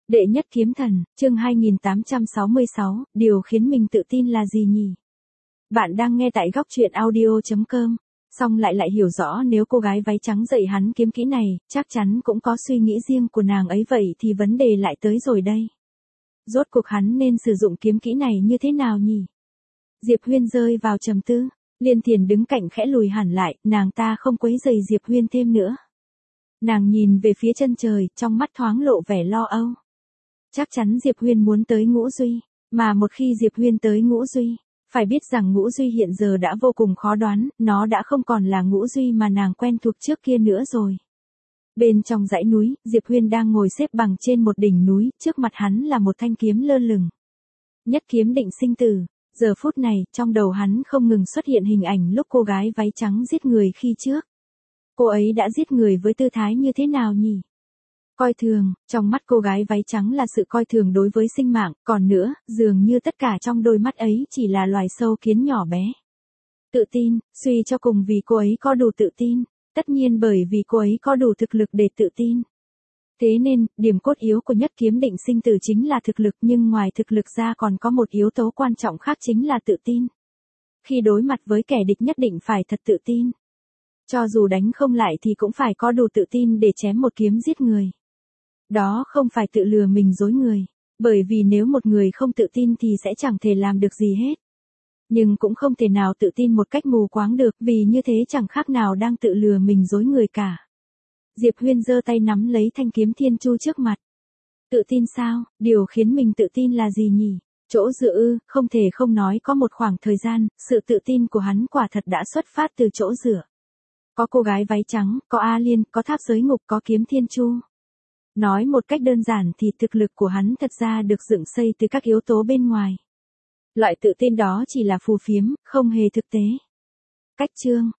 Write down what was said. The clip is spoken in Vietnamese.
Đệ nhất kiếm thần, chương 2866, điều khiến mình tự tin là gì nhỉ? Bạn đang nghe tại góc truyện audio.com, xong lại hiểu rõ nếu cô gái váy trắng dạy hắn kiếm kỹ này, chắc chắn cũng có suy nghĩ riêng của nàng ấy, vậy thì vấn đề lại tới rồi đây. Rốt cuộc hắn nên sử dụng kiếm kỹ này như thế nào nhỉ? Diệp Huyên rơi vào trầm tư, Liên Thiền đứng cạnh khẽ lùi hẳn lại, nàng ta không quấy rầy Diệp Huyên thêm nữa. Nàng nhìn về phía chân trời, trong mắt thoáng lộ vẻ lo âu. Chắc chắn Diệp Huyên muốn tới Ngũ Duy, mà một khi Diệp Huyên tới Ngũ Duy, phải biết rằng Ngũ Duy hiện giờ đã vô cùng khó đoán, nó đã không còn là Ngũ Duy mà nàng quen thuộc trước kia nữa rồi. Bên trong dãy núi, Diệp Huyên đang ngồi xếp bằng trên một đỉnh núi, trước mặt hắn là một thanh kiếm lơ lửng. Nhất kiếm định sinh tử, giờ phút này, trong đầu hắn không ngừng xuất hiện hình ảnh lúc cô gái váy trắng giết người khi trước. Cô ấy đã giết người với tư thái như thế nào nhỉ? Coi thường, trong mắt cô gái váy trắng là sự coi thường đối với sinh mạng, còn nữa, dường như tất cả trong đôi mắt ấy chỉ là loài sâu kiến nhỏ bé. Tự tin, suy cho cùng vì cô ấy có đủ tự tin, tất nhiên bởi vì cô ấy có đủ thực lực để tự tin. Thế nên, điểm cốt yếu của nhất kiếm định sinh tử chính là thực lực, nhưng ngoài thực lực ra còn có một yếu tố quan trọng khác chính là tự tin. Khi đối mặt với kẻ địch nhất định phải thật tự tin. Cho dù đánh không lại thì cũng phải có đủ tự tin để chém một kiếm giết người. Đó không phải tự lừa mình dối người, bởi vì nếu một người không tự tin thì sẽ chẳng thể làm được gì hết. Nhưng cũng không thể nào tự tin một cách mù quáng được, vì như thế chẳng khác nào đang tự lừa mình dối người cả. Diệp Huyên giơ tay nắm lấy thanh kiếm thiên chu trước mặt. Tự tin sao, điều khiến mình tự tin là gì nhỉ? Chỗ dựa ư, không thể không nói có một khoảng thời gian, sự tự tin của hắn quả thật đã xuất phát từ chỗ dựa. Có cô gái váy trắng, có A Liên, có tháp giới ngục, có kiếm thiên chu. Nói một cách đơn giản thì thực lực của hắn thật ra được dựng xây từ các yếu tố bên ngoài. Loại tự tin đó chỉ là phù phiếm, không hề thực tế. Cách chương,